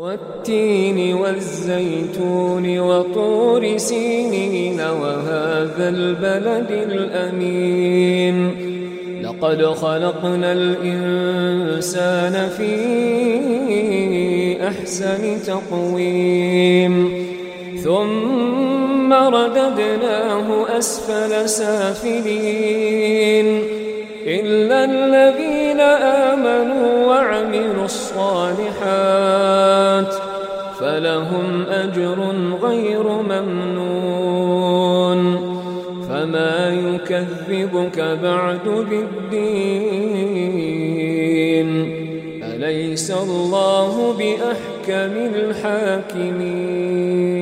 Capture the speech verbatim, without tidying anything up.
والتين والزيتون وطور سينين وهذا البلد الأمين لقد خلقنا الإنسان في أحسن تقويم ثم رددناه أسفل سافلين إلا الذين آمنوا وعملوا الصالحات فلهم أجر غير ممنون فما يكذبك بعد بالدين أليس الله بأحكم الحاكمين